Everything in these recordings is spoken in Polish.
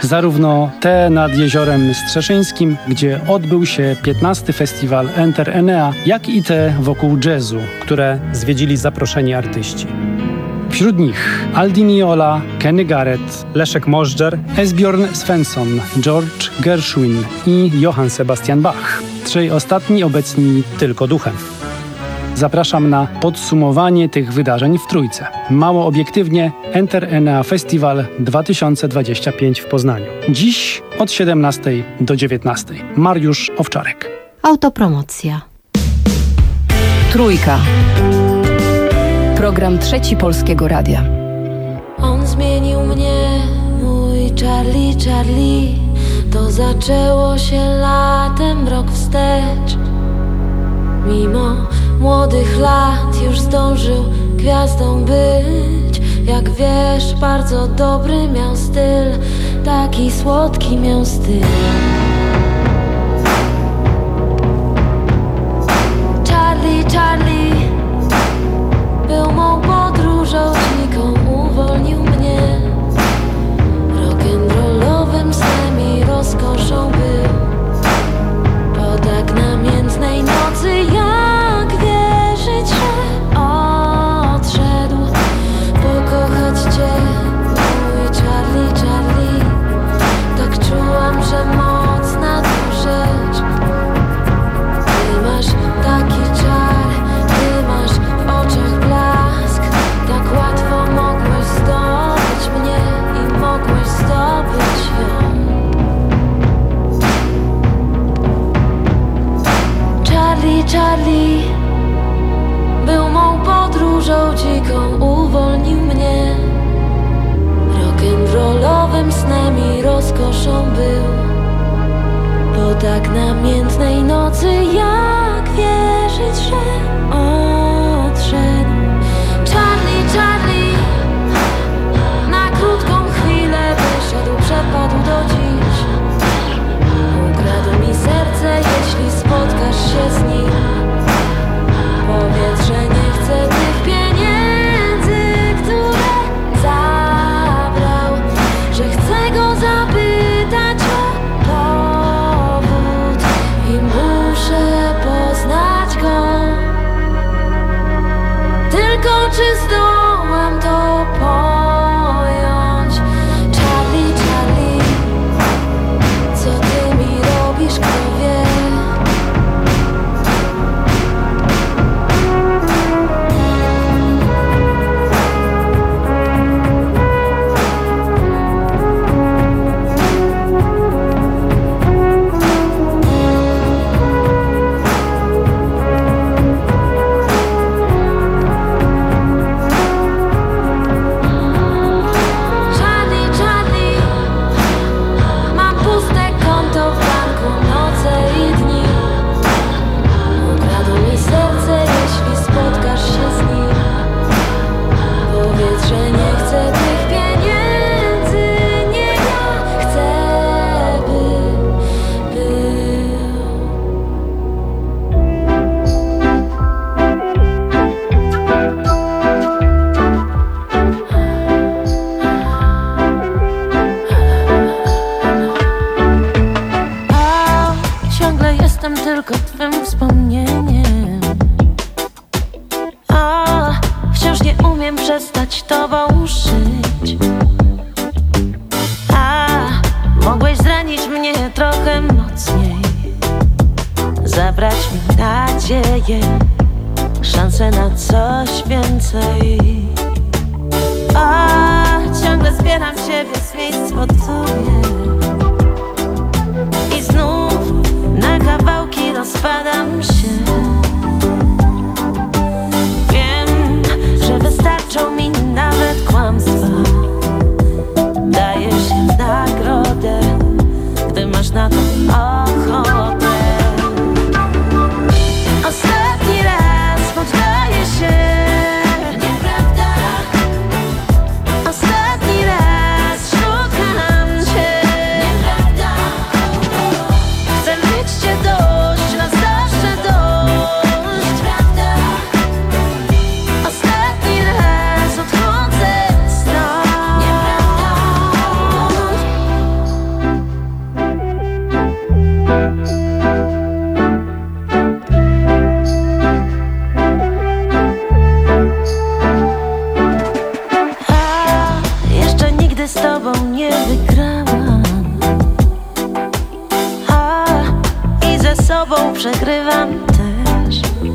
Zarówno te nad Jeziorem Strzeszyńskim, gdzie odbył się 15. festiwal Enter Enea, jak i te wokół jazzu, które zwiedzili zaproszeni artyści. Wśród nich Aldi Meola, Kenny Garrett, Leszek Możdżer, Esbjörn Svensson, George Gershwin i Johann Sebastian Bach. Trzej ostatni obecni tylko duchem. Zapraszam na podsumowanie tych wydarzeń w Trójce. Mało obiektywnie Enter Enea Festival 2025 w Poznaniu. Dziś od 17 do 19. Mariusz Owczarek. Autopromocja. Trójka. Program Trzeci Polskiego Radia. On zmienił mnie, mój Charlie, Charlie. To zaczęło się latem, rok wstecz. Mimo młodych lat już zdążył gwiazdą być. Jak wiesz, bardzo dobry miał styl, taki słodki miał styl. Charlie, Charlie był mą podróżą dziką, uwolnił mnie. Rock'n'rollowym snem i rozkoszą był. Po tak namiętnej nocy jak wierzyć, że odszedł. Pokochać cię, mój Charlie, Charlie. Tak czułam, że mocna to rzecz. Ty masz taki czar, ty masz w oczach blask. Tak łatwo mogłeś zdobyć mnie i mogłeś zdobyć ją. Charlie, Charlie był mą podróżą dziką, uwolnił mnie. Rock'n'rollowym snem i rozkoszą był. Po tak namiętnej nocy jak wierzyć, że odszedł. Charlie, Charlie na krótką chwilę wyszedł, przepadł do dziś. Ukradł mi serce, jeśli spotkasz się z nim. Powiedz, że nie chcę tych pieniędzy, które zabrał. Że chcę go zapytać o powód i muszę poznać go. Tylko czy zdołam to pojąć? Charlie, Charlie, co ty mi robisz, kto wie? Tylko twym wspomnieniem. Wciąż nie umiem przestać tobą żyć. Mogłeś zranić mnie trochę mocniej, zabrać mi nadzieję, szansę na coś więcej. Ciągle zbieram siebie z miejsc pod tobie i znów na kawałki rozpadam się. Wiem, że wystarczą mi nawet kłamstwa. Dajesz się w nagrodę, gdy masz na to ochotę. Ostatni raz poddaję się. Nieprawda. Ostatni raz szukam cię. przegrywam też.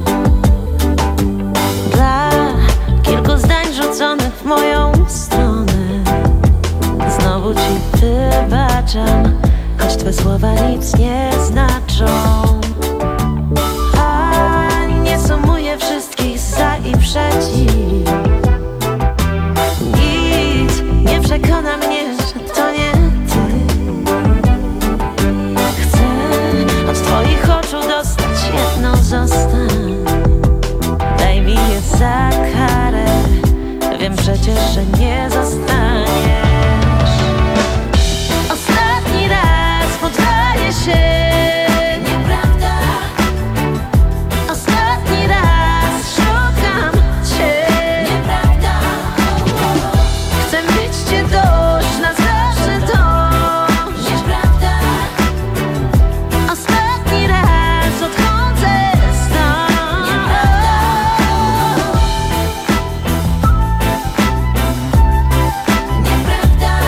Dla kilku zdań rzuconych w moją stronę znowu ci wybaczam, choć twe słowa nic nie znaczą. A nie sumuję wszystkich za i przeciw. Nic nie przekona mnie, że to nie ty. Chcę od twoich oczu dostać jedno zostań. Daj mi je za karę, wiem przecież, że nie zostaniesz. Ostatni raz poddaję się. Nieprawda. Ostatni raz szukam cię. Nieprawda. Chcę mieć cię dość, na zawsze dość. Nieprawda. Ostatni raz odchodzę stąd. Nieprawda. Nieprawda.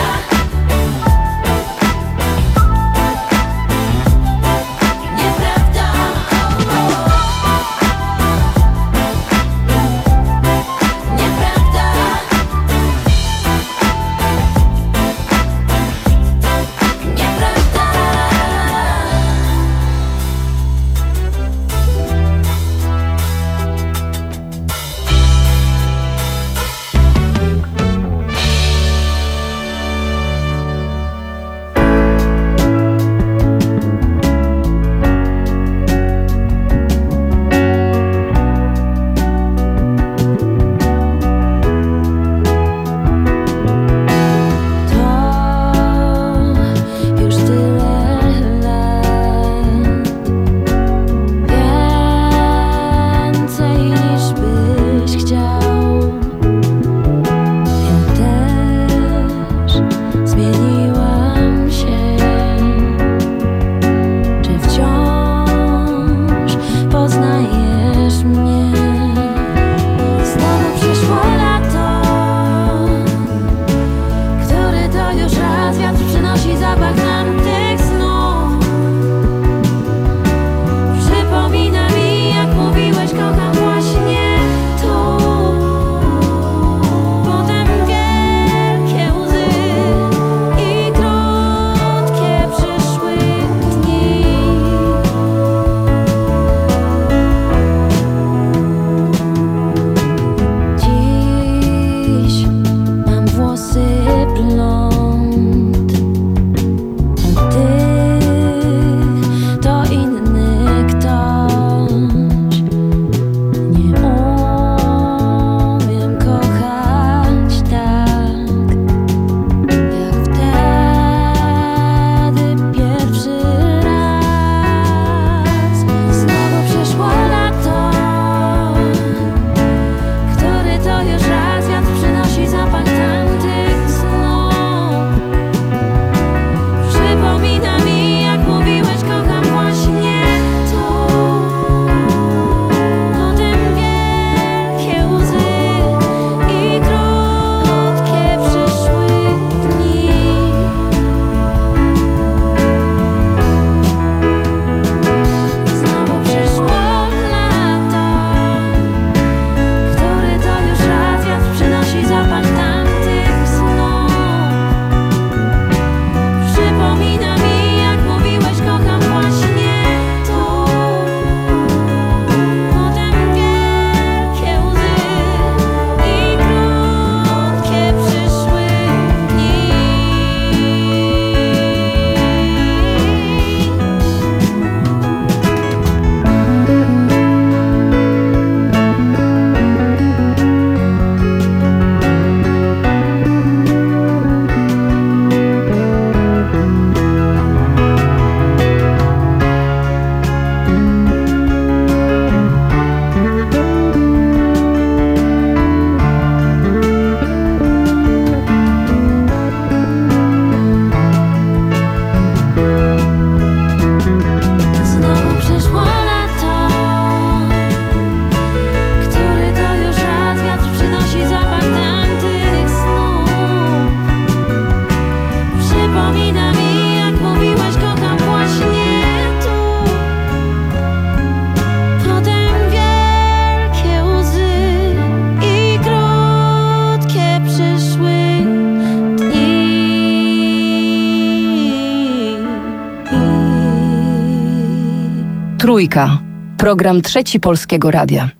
Trójka. Program Trzeci Polskiego Radia.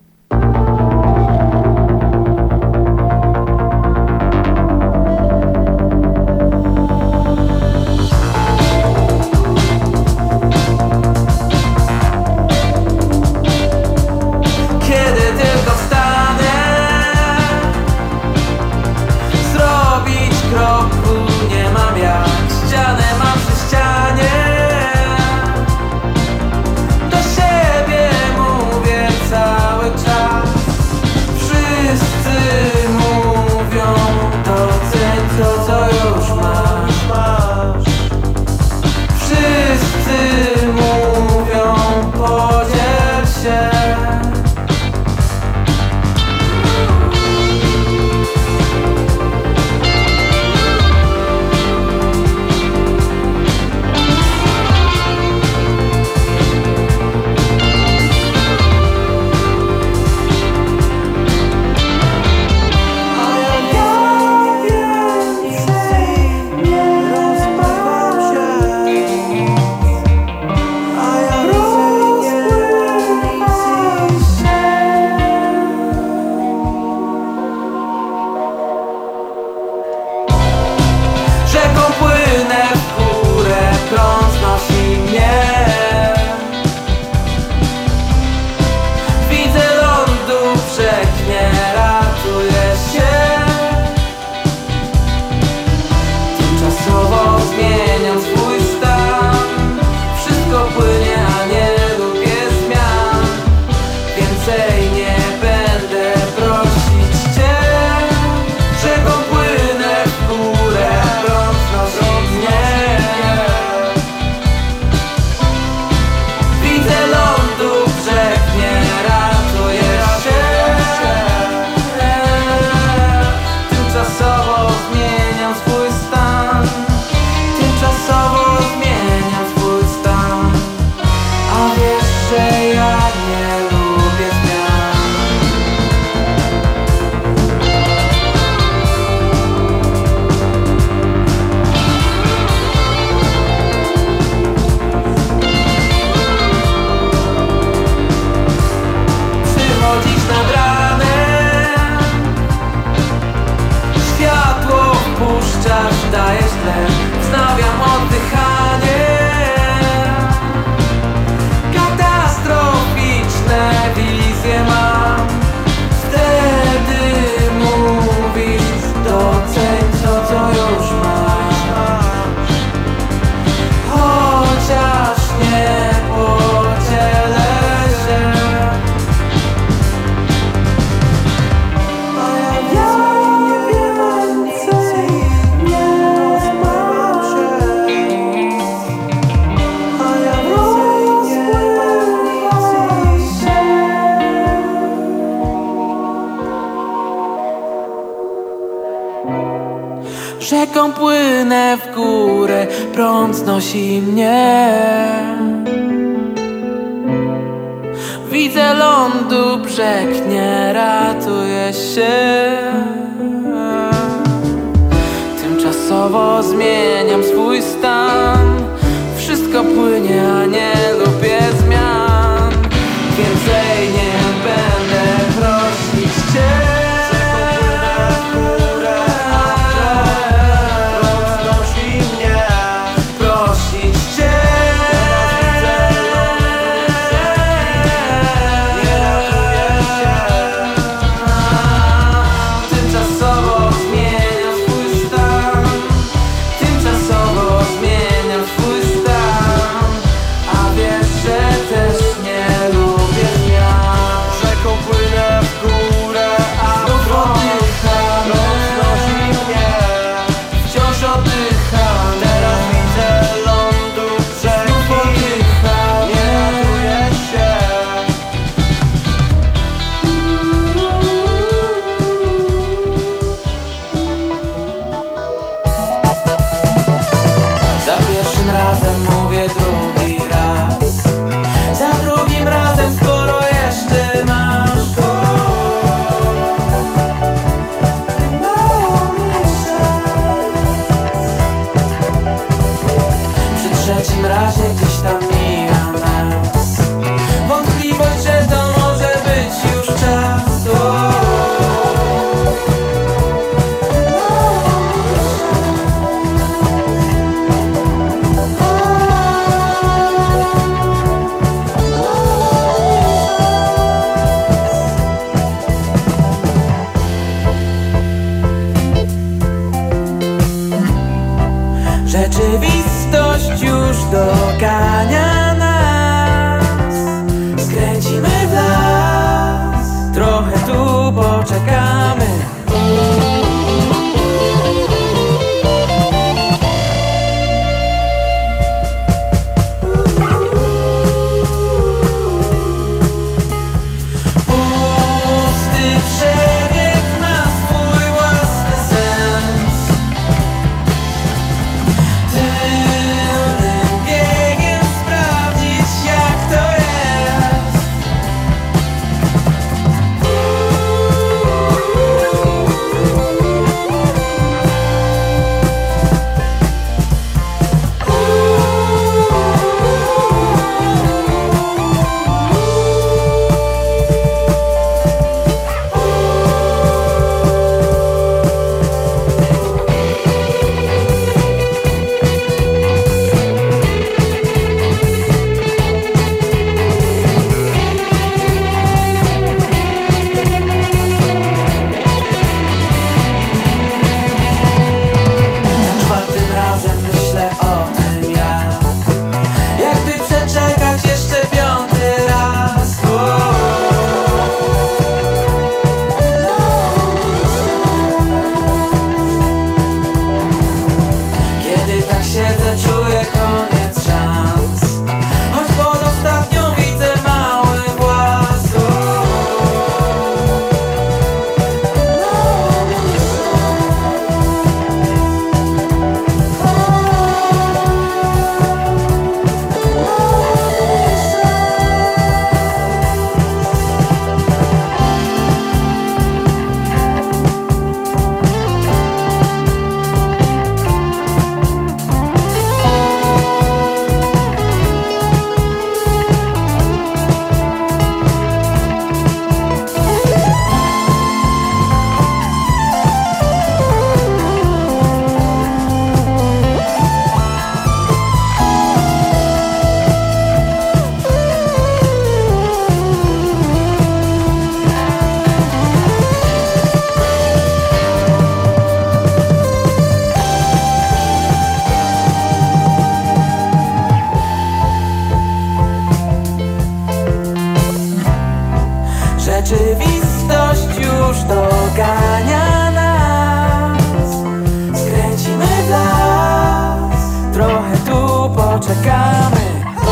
Rzeką płynę w górę, prąd znosi mnie. Widzę lądu brzeg, nie ratuję się. Tymczasowo zmieniam swój stan. Wszystko płynie, a nie lubię zmian. Więcej nie będę prosić cię. W trzecim razie gdzieś tam mija nas. poczekamy.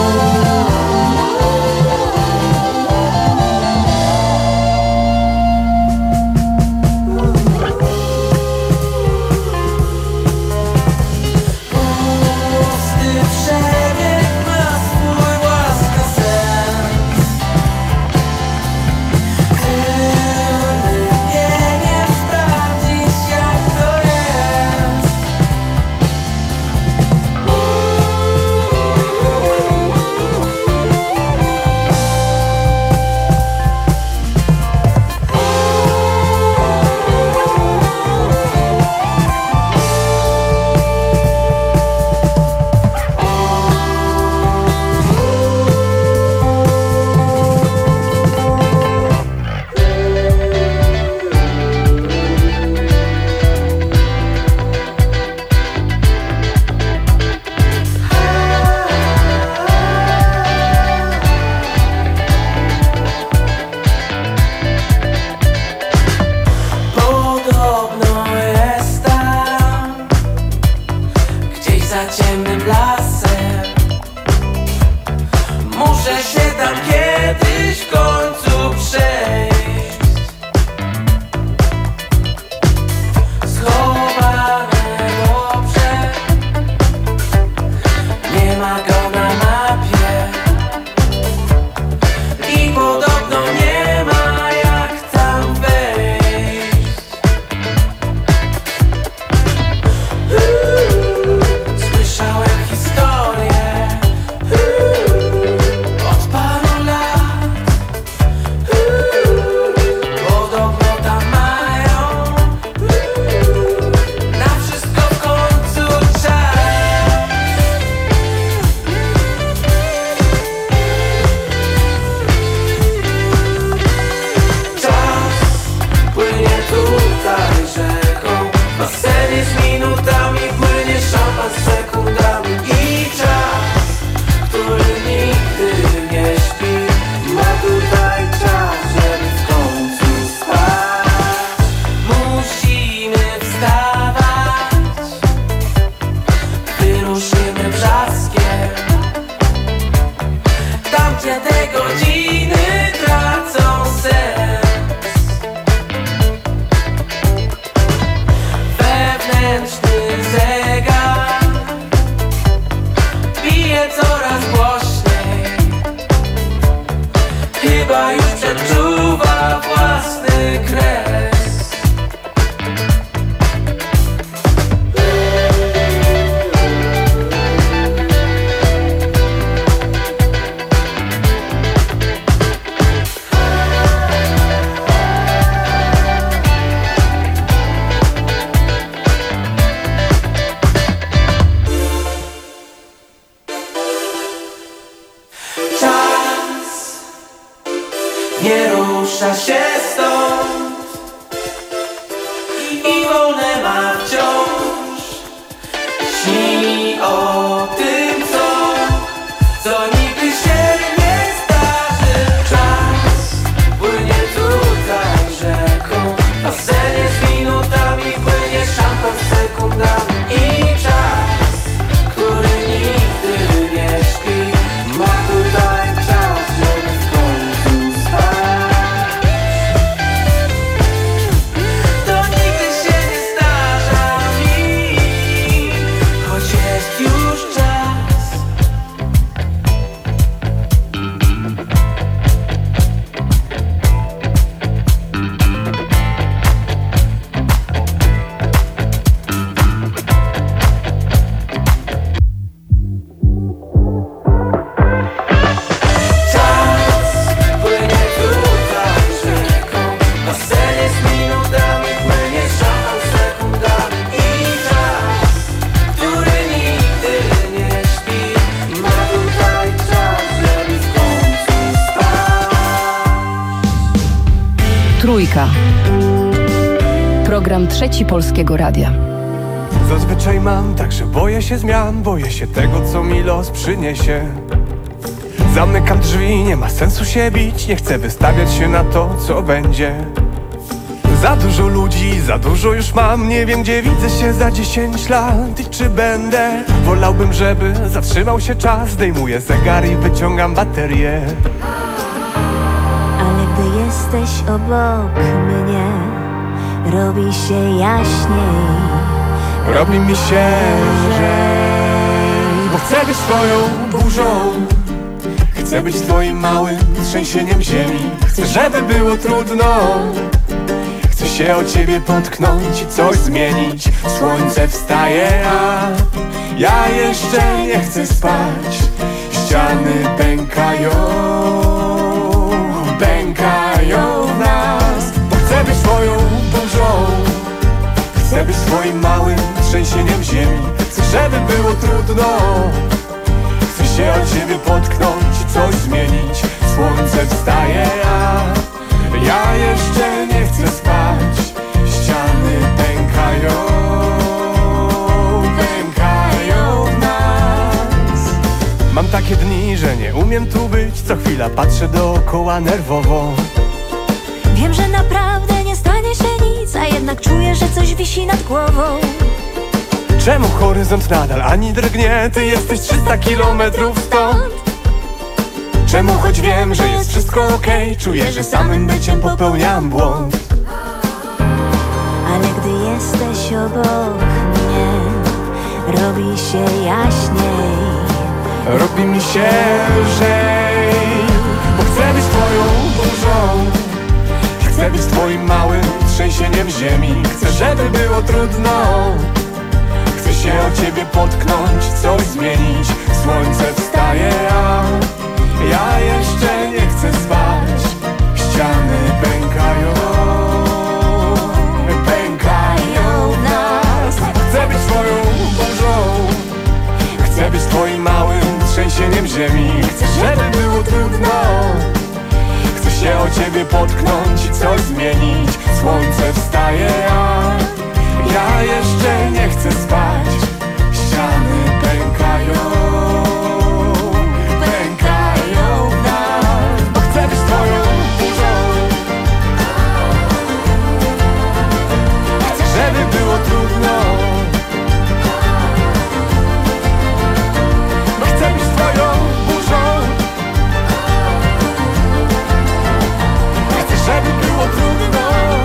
Nie rusza się stąd i wolne ma wciąż. Śni o tym, co nigdy się nie zdarzy. Czas płynie tutaj rzeką, a sen z minutami płynie szampan z sekundami. I czas, który nigdy nie śpi, ma tutaj czas, żeby w końcu spać. To nigdy się nie zdarza mi, choć jest już czas. Czas płynie tutaj rzeką, a sen z minutami płynie szampan z sekundami. I czas, który nigdy nie śpi, ma tutaj czas, żeby w końcu spać. Trójka. Program Trzeci Polskiego Radia. Zazwyczaj mam tak, że boję się zmian, boję się tego, co mi los przyniesie. Zamykam drzwi, nie ma sensu się bić, nie chcę wystawiać się na to, co będzie. Za dużo ludzi, za dużo już mam. Nie wiem, gdzie widzę się za 10 lat i czy będę. Wolałbym, żeby zatrzymał się czas. Zdejmuję zegar i wyciągam baterię. Ale gdy jesteś obok mnie, robi się jaśniej. Robi mi się lżej, bo chcę być twoją burzą. Chcę być twoim małym trzęsieniem ziemi. Chcę, żeby było trudno. Chcę się o ciebie potknąć i coś zmienić. Słońce wstaje, a ja jeszcze nie chcę spać. Ściany pękają, pękają w nas. Bo chcę być twoją burzą. Chcę być twoim małym trzęsieniem ziemi. Chcę, żeby było trudno. Chcę się o ciebie potknąć i coś zmienić. Słońce wstaje, a ja jeszcze nie chcę spać. Ściany pękają, pękają w nas. Mam takie dni, że nie umiem tu być. Co chwila patrzę dookoła nerwowo. Wiem, że naprawdę nie stanie się nic, a jednak czuję, że coś wisi nad głową. Czemu horyzont nadal ani drgnie? Ty jesteś 300 kilometrów stąd. Czemu choć wiem, że jest wszystko okej, czuję, że samym byciem popełniam błąd. Ale gdy jesteś obok mnie, robi się jaśniej. Robi mi się lżej, bo chcę być twoją burzą. Chcę być twoim małym trzęsieniem ziemi. Chcę, żeby było trudno. Chcę się o ciebie potknąć, coś zmienić. Słońce wstaje, a ja jeszcze nie chcę spać. Ściany pękają, pękają w nas. Chcę być twoją burzą. Chcę być twoim małym trzęsieniem ziemi. Chcę, żeby było trudno. Chcę się o ciebie potknąć i coś zmienić. Słońce wstaje, a ja jeszcze nie chcę spać. Ściany pękają, pękają w nas. Bo chcę być twoją burzą. Chcę, żeby było trudno. Bo chcę być twoją burzą. Chcę, żeby było trudno.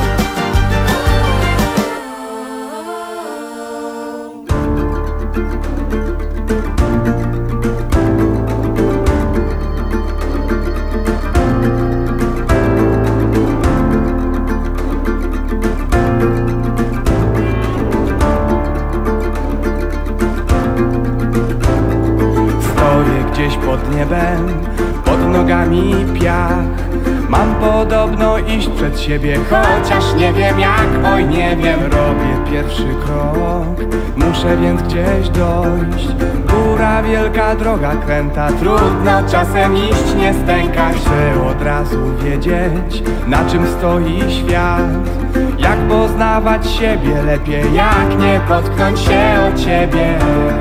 Stoję gdzieś pod niebem, pod nogami piach. Mam podobno iść przed siebie, chociaż nie wiem jak, oj nie wiem. Robię pierwszy krok, muszę więc gdzieś dojść. Góra, wielka droga kręta, trudno czasem iść, nie stękać. Chcę od razu wiedzieć, na czym stoi świat. Jak poznawać siebie lepiej, jak nie potknąć się o ciebie.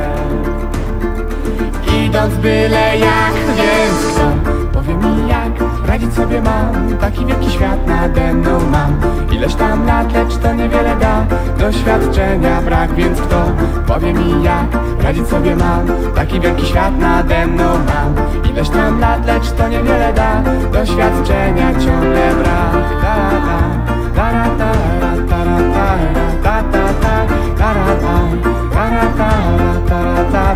Idąc byle jak, więc kto powie mi jak radzić sobie mam? Taki wielki świat nade mną mam. Ileś tam lat, lecz to niewiele da. Doświadczenia brak, więc kto powie mi jak radzić sobie mam? Taki wielki świat nade mną mam. Ileś tam lat, lecz to niewiele da. Doświadczenia ciągle brak. Da da da da da da da da da da da da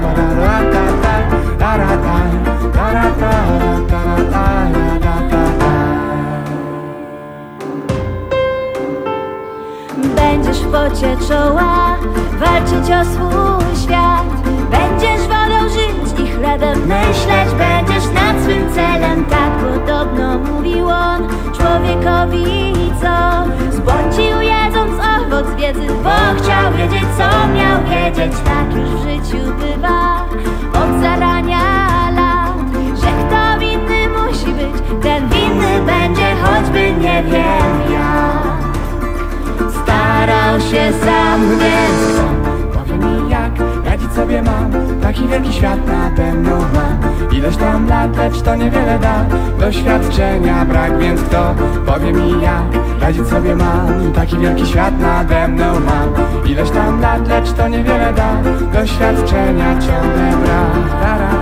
Będziesz w pocie czoła walczyć o swój świat. Będziesz wodą żyć i chlebem myśleć. Będziesz nad swym celem, tak podobno mówił on człowiekowi, co zbłądził jedząc owoc wiedzy, bo chciał wiedzieć, co miał wiedzieć. Tak już w życiu bywa od zarania lat, że kto winny musi być, ten winny będzie, choćby nie wiem jak. Starał się sam, więc kto powie mi jak radzić sobie mam? Taki wielki świat nade mną mam. Ile Ileś tam lat, lecz to niewiele da. Doświadczenia brak, więc kto powie mi jak radzić sobie mam? Taki wielki świat nade mną mam. Ileś tam lat, lecz to niewiele da. Doświadczenia ciągle brak.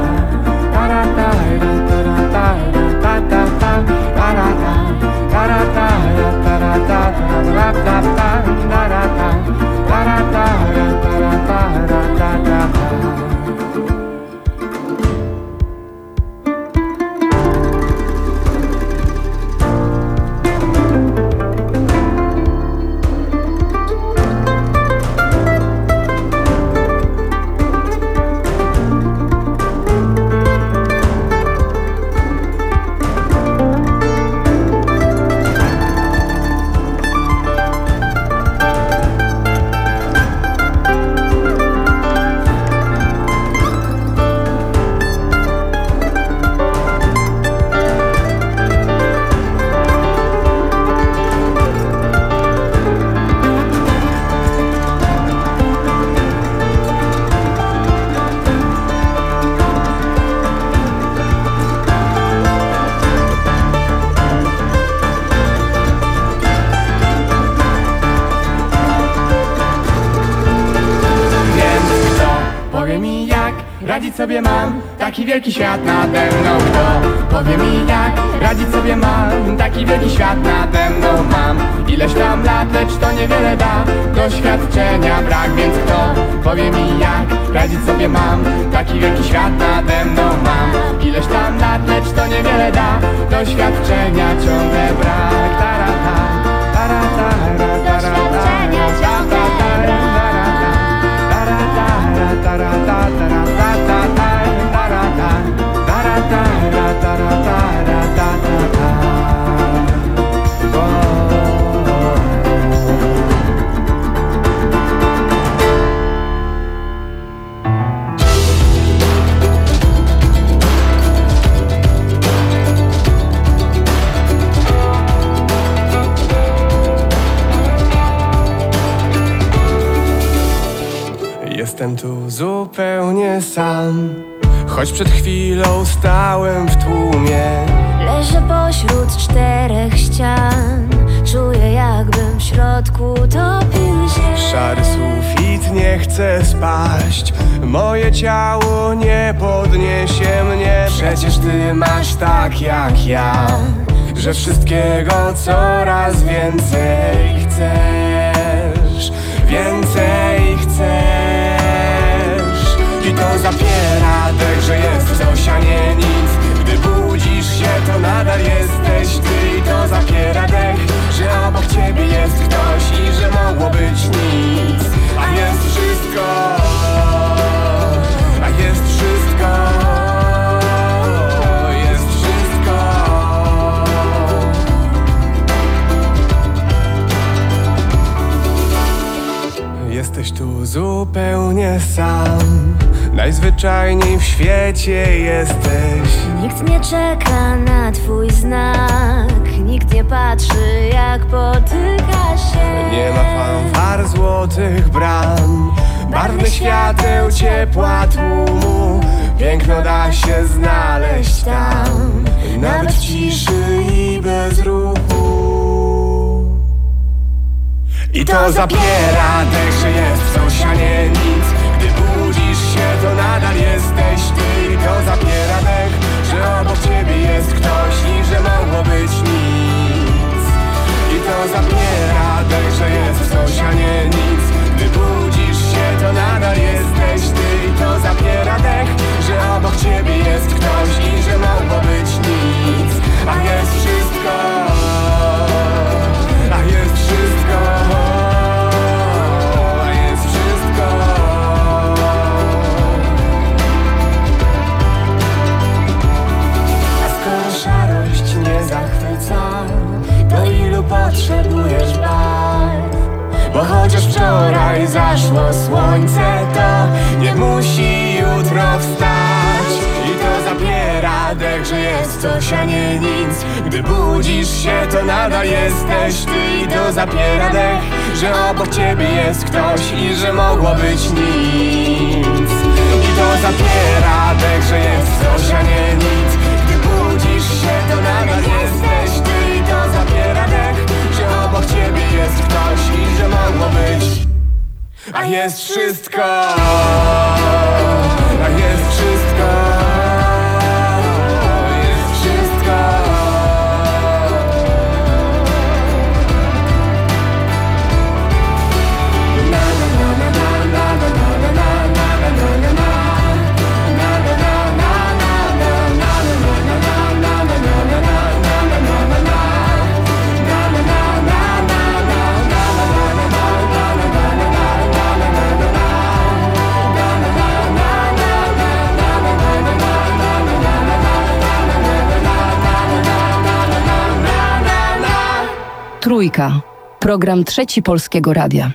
Radzić sobie mam, taki wielki świat nade mną. Kto powie mi jak radzić sobie mam, taki wielki świat nade mną mam. Ileś tam lat, lecz to niewiele da. Doświadczenia brak, więc kto powie mi jak radzić sobie mam, taki wielki świat nade mną mam. Ileś tam lat, lecz to niewiele da. Doświadczenia ciągle brak. Tarata, tarata, doświadczenia ciągle brak. Jestem tu zupełnie sam, choć przed chwilą stałem w tłumie. Leżę pośród czterech ścian, czuję jakbym w środku topił się. Szary sufit nie chce spaść, moje ciało nie podniesie mnie. Przecież ty masz tak jak ja, że wszystkiego coraz więcej chcesz. Więcej chcesz. I to zapiera dech, że jest coś, a nie nic. Gdy budzisz się, to nadal jesteś ty. I to zapiera dech, że obok ciebie jest ktoś i że mogło być nic. A jest wszystko, a jest wszystko, jest wszystko. Jesteś tu zupełnie sam, najzwyczajniej w świecie jesteś. Nikt nie czeka na twój znak, nikt nie patrzy jak potyka się. Nie ma fanfar złotych bram, barwnych świateł, ciepła tłumu. Piękno da się znaleźć tam, nawet w ciszy i bez ruchu. I to zapiera dech, że jest coś, a nie nic. Gdy budzisz się, to nadal jesteś ty. I to zapiera dech, że obok ciebie jest ktoś i że mogło być nic. I to zapiera dech, że jest coś, a nie nic. Gdy budzisz się, to nadal jesteś ty. I to zapiera dech, że obok ciebie jest ktoś i że mogło być nic. A jest wszystko, a jest wszystko. To ilu potrzebujesz barw? Bo chociaż wczoraj zaszło słońce, to nie musi jutro wstać. I to zapiera dech, że jest coś, a nie nic. Gdy budzisz się, to nadal jesteś ty. I to zapiera dech, że obok ciebie jest ktoś i że mogło być nic. I to zapiera dech, że jest coś, a nie nic. jest wszystko, a jest wszystko, jest wszystko. Trójka. Program Trzeci Polskiego Radia.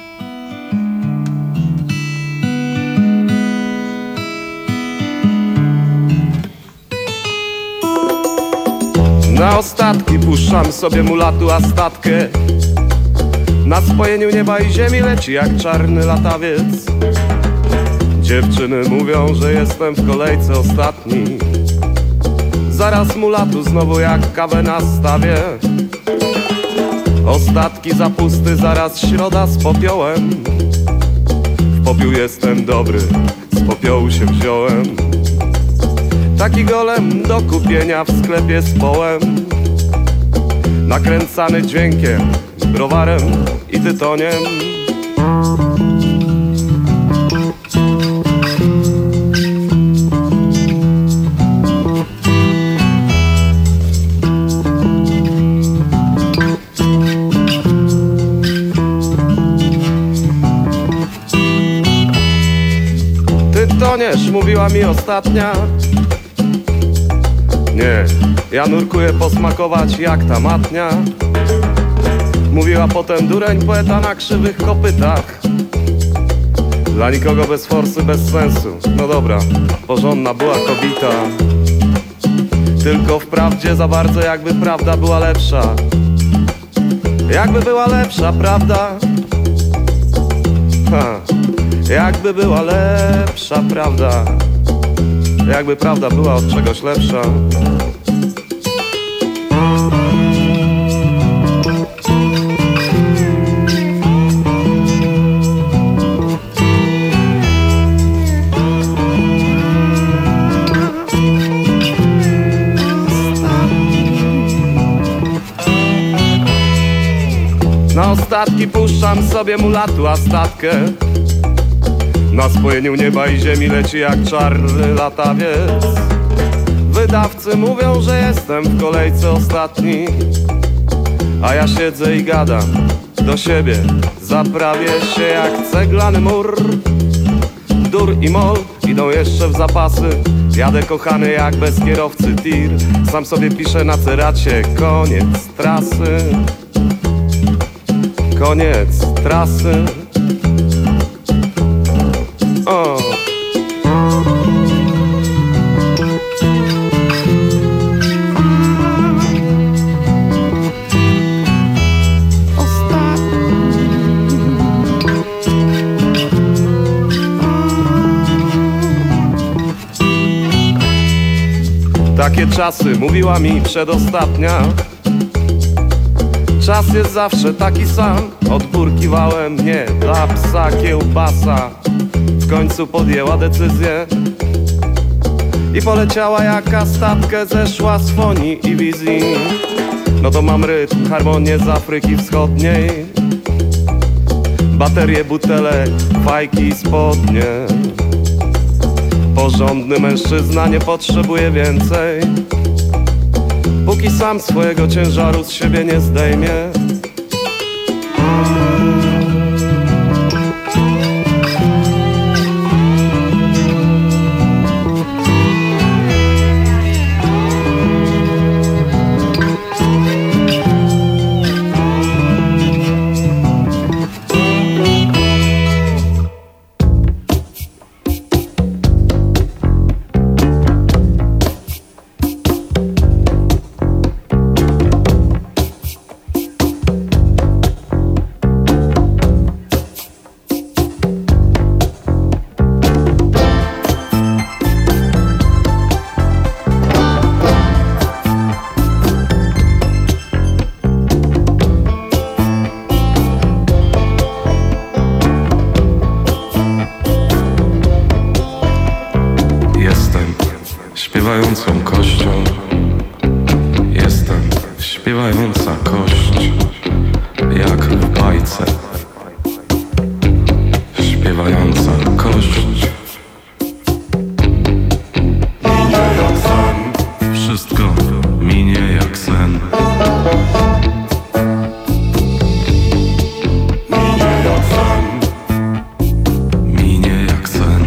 Na ostatki puszczam sobie mulatu, a statkę na spojeniu nieba i ziemi leci jak czarny latawiec. Dziewczyny mówią, że jestem w kolejce ostatni. Zaraz mulatu znowu jak kawę nastawię. Ostatki zapusty, zaraz środa z popiołem. W popiół jestem dobry, z popiołu się wziąłem. Taki golem do kupienia w sklepie z połem. Nakręcany dźwiękiem, browarem i tytoniem. Tytoniesz, mówiła mi ostatnia. Nie, ja nurkuję posmakować jak ta matnia. Mówiła potem dureń poeta na krzywych kopytach. Dla nikogo bez forsy, bez sensu. No dobra, porządna była kobita. Tylko wprawdzie za bardzo jakby prawda była lepsza. Jakby była lepsza, prawda? Ha, jakby była lepsza, prawda? Jakby prawda była od czegoś lepsza. Na ostatki puszczam sobie mulatu, a statkę na spojeniu nieba i ziemi leci jak czarny latawiec. Wydawcy mówią, że jestem w kolejce ostatni, a ja siedzę i gadam do siebie. Zaprawię się jak ceglany mur. Dur i mol idą jeszcze w zapasy. Jadę kochany jak bez kierowcy tir. Sam sobie piszę na ceracie koniec trasy. Koniec trasy. O. Takie czasy, mówiła mi przedostatnia. Czas jest zawsze taki sam. Odburkiwałem mnie dla psa kiełbasa. W końcu podjęła decyzję i poleciała jaka statkę, zeszła z fonii i wizji. No to mam rytm, harmonię z Afryki Wschodniej. Baterie butelek, fajki i spodnie. Porządny mężczyzna nie potrzebuje więcej, póki sam swojego ciężaru z siebie nie zdejmie. śpiewającą kością. Jestem śpiewająca kość, jak w bajce. Śpiewająca kość. Wszystko minie jak sen. Minie jak sen.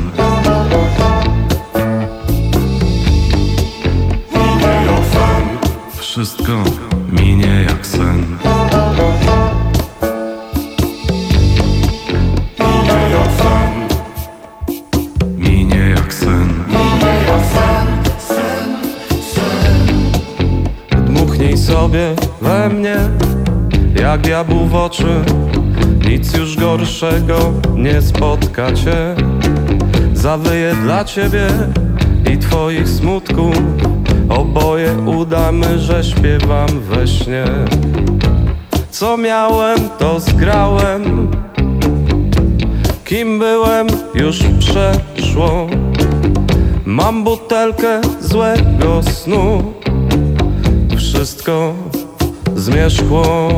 Wszystko minie jak sen. Minie jak sen. Dmuchnij sobie we mnie jak diabłu w oczy. Nic już gorszego nie spotka cię. Zawyję dla ciebie i twoich smutków. Oboje udamy, że śpiewam we śnie. Co miałem, to zgrałem. Kim byłem, już przeszło. Mam butelkę złego snu. Wszystko zmierzchło.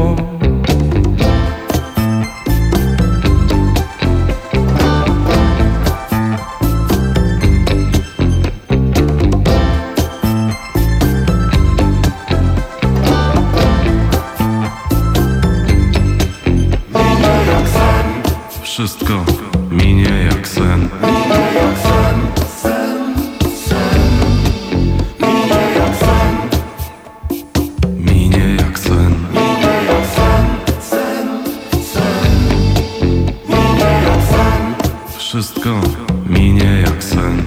Wszystko minie jak sen. Minie jak sen. Wszystko minie jak sen.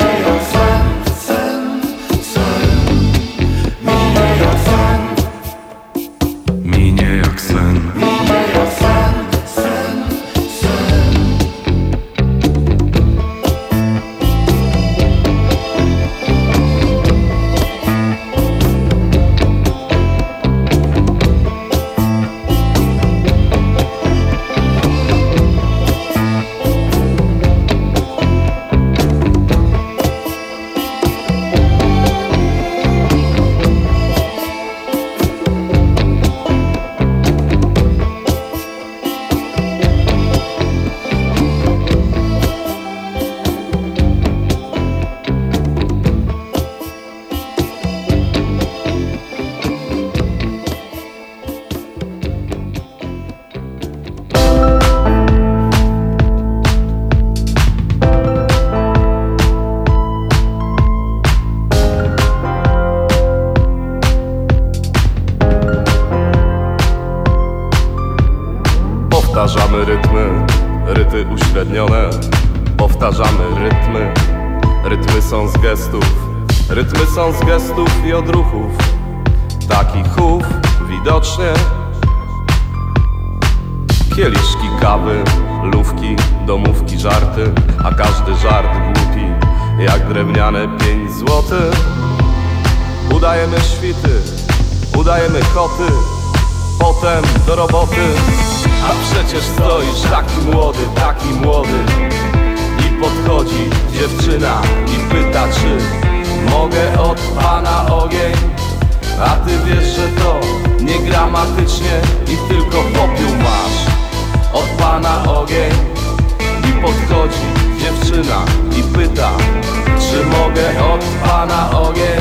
Minie jak sen. Powtarzamy rytmy, ryty uśrednione. Powtarzamy rytmy, rytmy są z gestów. Rytmy są z gestów i odruchów. Taki chów widocznie. Kieliszki kawy, lówki, domówki, żarty. A każdy żart głupi, jak drewniane 5 złotych. Udajemy świty, udajemy koty. Potem do roboty. A przecież stoisz taki młody. I podchodzi dziewczyna i pyta, czy mogę od pana ogień. A ty wiesz, że to niegramatycznie i tylko popiół masz. Od pana ogień. I podchodzi dziewczyna i pyta, czy mogę od pana ogień.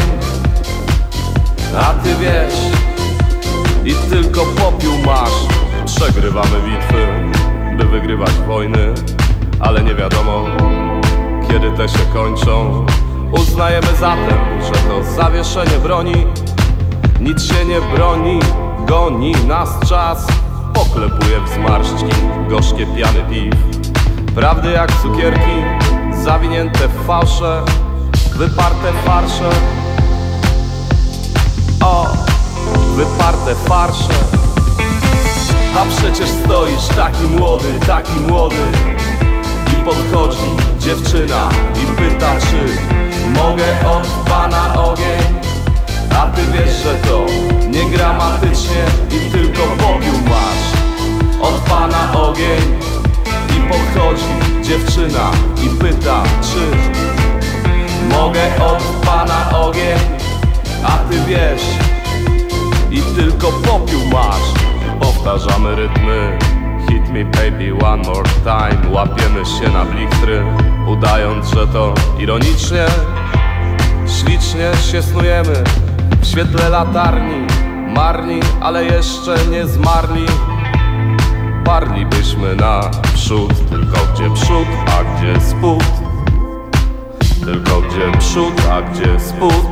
A ty wiesz, i tylko popiół masz. Przegrywamy bitwy, by wygrywać wojny, ale nie wiadomo, kiedy te się kończą. Uznajemy zatem, że to zawieszenie broni. Nic się nie broni, goni nas czas. Poklepuje w zmarszczki gorzkie piany piw. Prawdy jak cukierki, zawinięte w fałsze, wyparte farsze. O, wyparte farsze. A przecież stoisz taki młody. I podchodzi dziewczyna i pyta, czy mogę od pana ogień. A ty wiesz, że to niegramatycznie i tylko popiół masz. Od pana ogień. I podchodzi dziewczyna i pyta, czy mogę od pana powtarzamy rytmy. Hit me baby one more time. Łapiemy się na blichtry, udając, że to ironicznie. Ślicznie się snujemy w świetle latarni. Marni, ale jeszcze nie zmarli. Parlibyśmy naprzód, tylko gdzie przód, a gdzie spód. Tylko gdzie przód, a gdzie spód.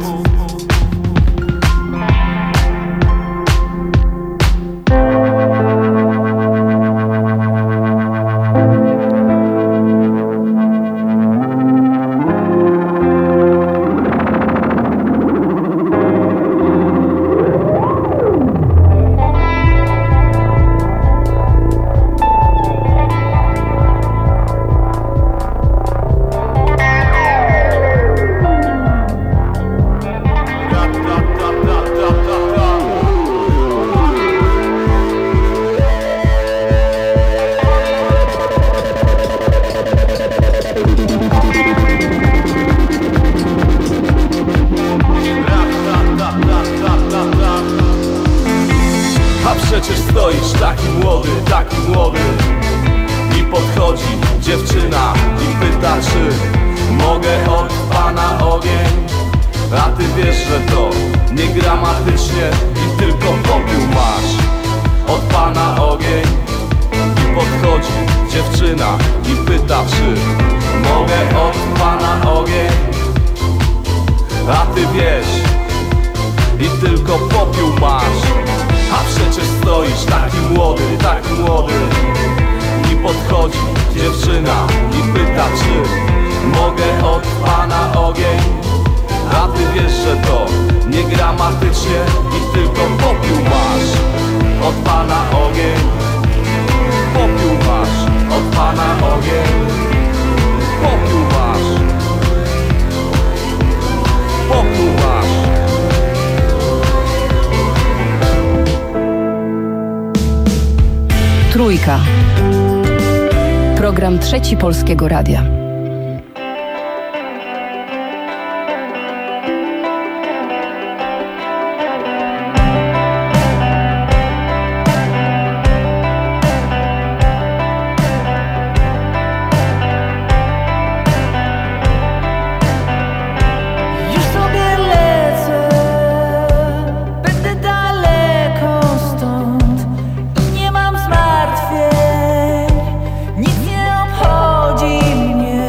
Przecież stoisz taki młody i podchodzi dziewczyna i pyta, czy mogę od pana ogień. A ty wiesz, że to nie gramatycznie i tylko popiół masz. Od pana ogień. I podchodzi dziewczyna i pyta, czy mogę od pana ogień. A ty wiesz i tylko popiół masz. A przecież stoisz taki młody i podchodzi dziewczyna i pyta, czy mogę od pana ogień. A ty wiesz, że to nie gramatycznie i tylko popiół masz. Od pana ogień. Popiół masz. Od pana ogień. Popiół masz. Popiół masz. Trójka. Program Trzeci Polskiego Radia. Nic nie obchodzi mnie.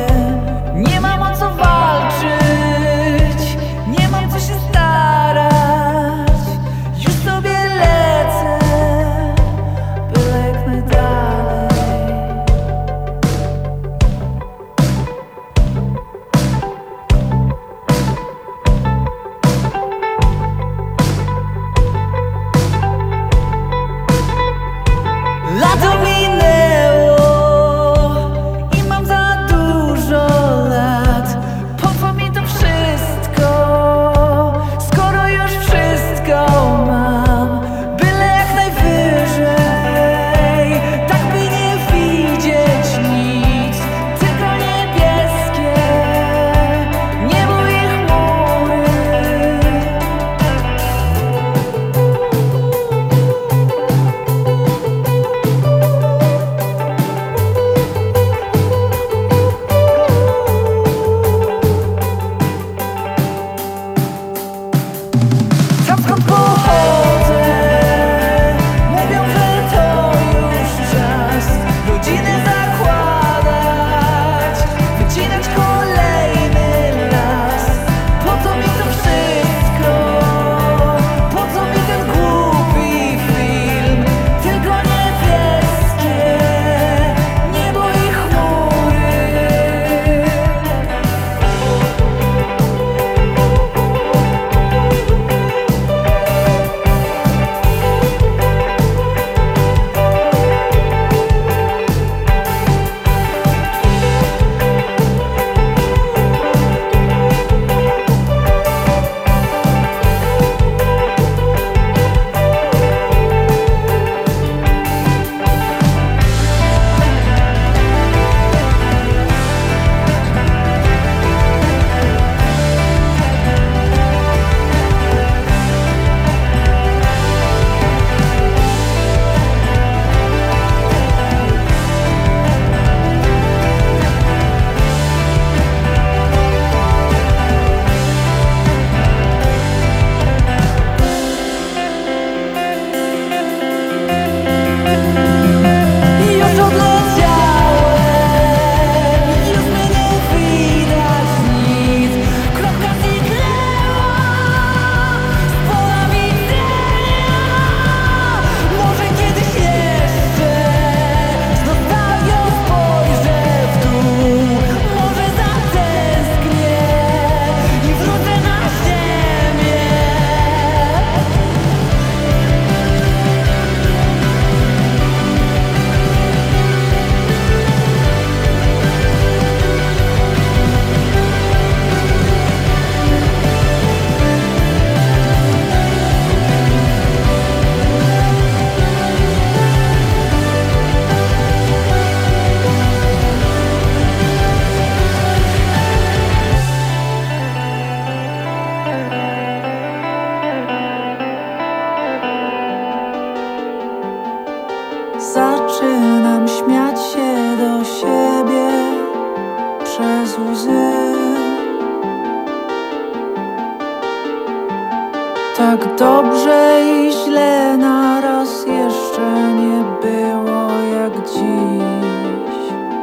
Tak dobrze i źle naraz jeszcze nie było jak dziś.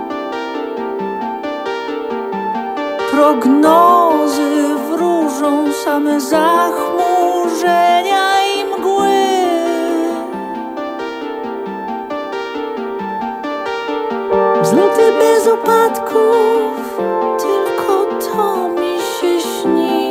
Prognozy wróżą same zachmurzenia i mgły. Wzloty bez upadków, tylko to mi się śni.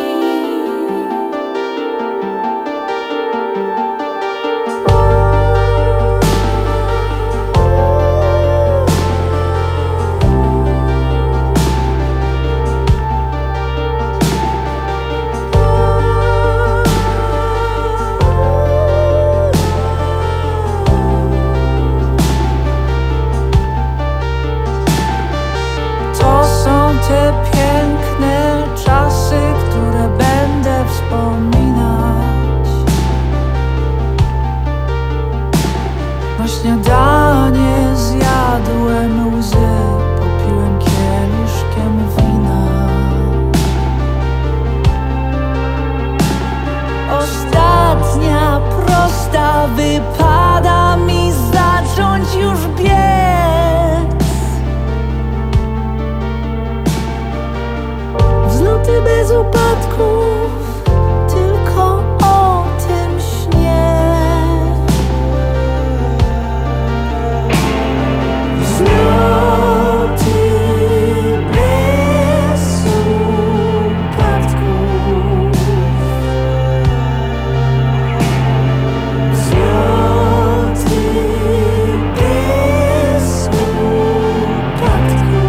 Te piękne czasy, które będę wspominać. Na śniadanie zjadłem łzy, popiłem kieliszkiem wina. Ostatnia prosta wypada mi zacząć już biec. Wzloty bez upadków, tylko o tym śnie. Wzloty bez upadków. Wzloty bez upadków.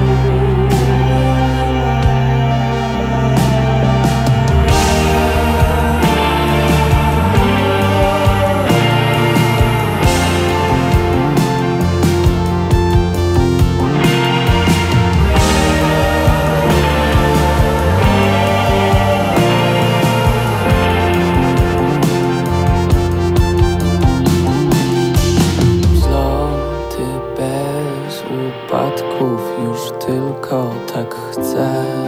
Już tylko tak chcę.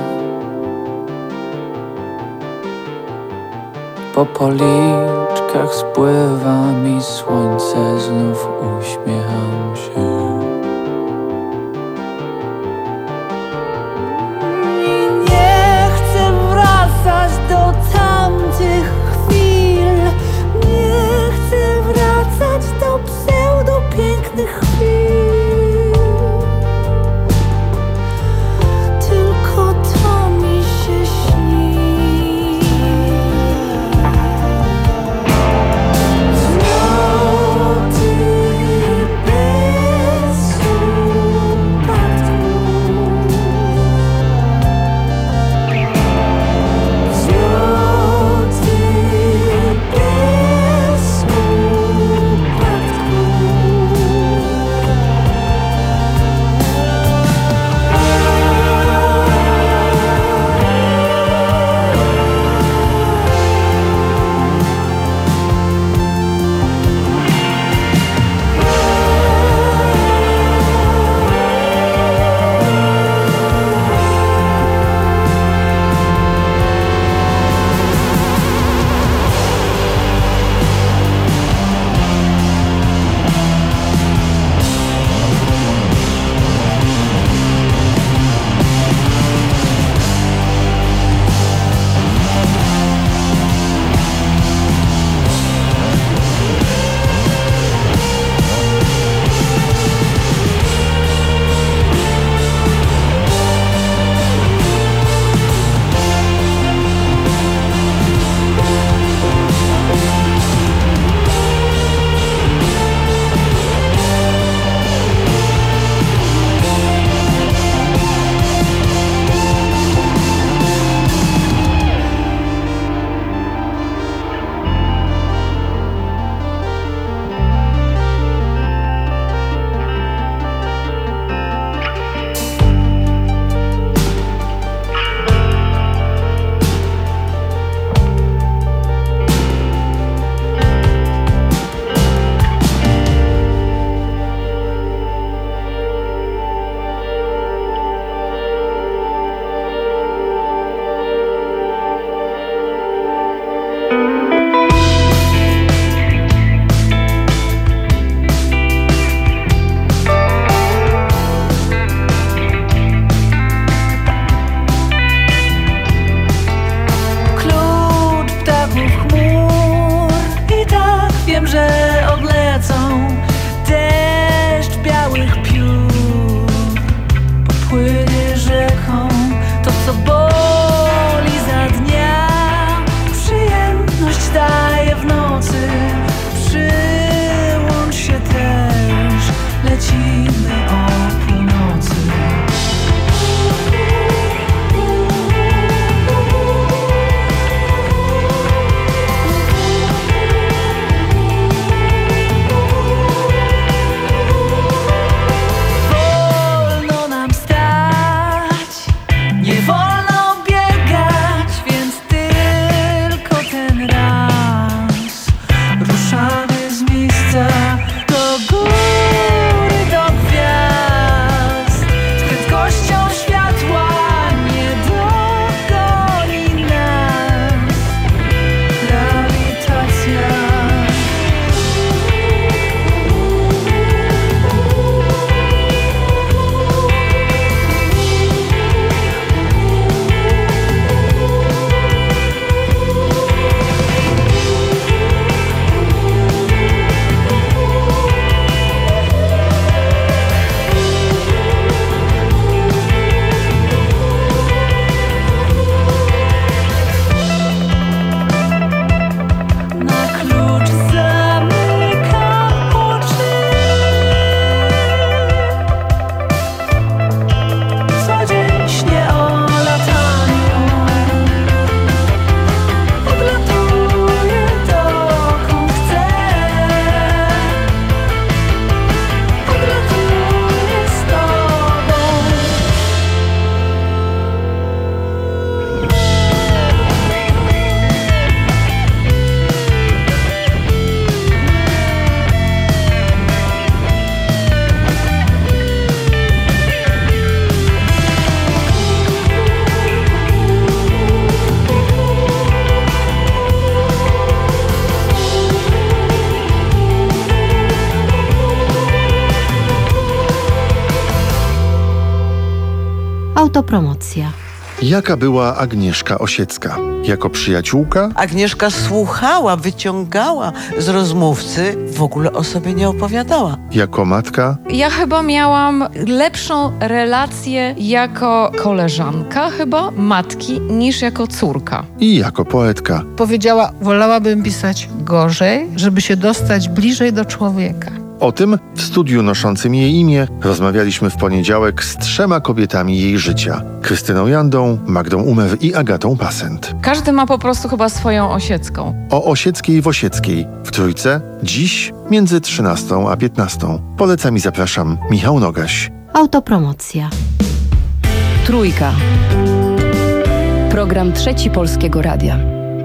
Po policzkach spływa mi słońce, znów uśmiecham się. I nie chcę wracać do tamtych chwil. Nie chcę wracać do pseudopięknych chwil. Bez Autopromocja. Jaka była Agnieszka Osiecka? Jako przyjaciółka? Agnieszka słuchała, wyciągała z rozmówcy, w ogóle o sobie nie opowiadała. Jako matka? Ja chyba miałam lepszą relację jako koleżanka matki niż jako córka. I jako poetka. Powiedziała, wolałabym pisać gorzej, żeby się dostać bliżej do człowieka. O tym w studiu noszącym jej imię rozmawialiśmy w poniedziałek z 3 kobietami jej życia. Krystyną Jandą, Magdą Umer i Agatą Pasent. Każdy ma po prostu chyba swoją Osiecką. O Osieckiej w Osieckiej w Trójce dziś między 13 a 15. Polecam i zapraszam Michał Nogaś. Autopromocja. Trójka. Program Trzeci Polskiego Radia.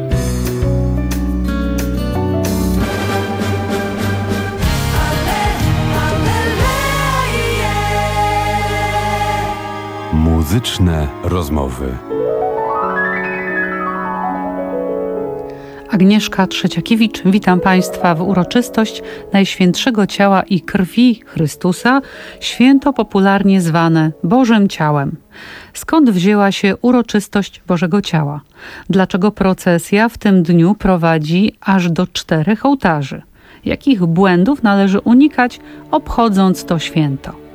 Muzyczne rozmowy. Agnieszka Trzeciakiewicz, witam Państwa w uroczystość Najświętszego Ciała i Krwi Chrystusa, święto popularnie zwane Bożym Ciałem. Skąd wzięła się uroczystość Bożego Ciała? Dlaczego procesja w tym dniu prowadzi aż do 4 ołtarzy? Jakich błędów należy unikać, obchodząc to święto?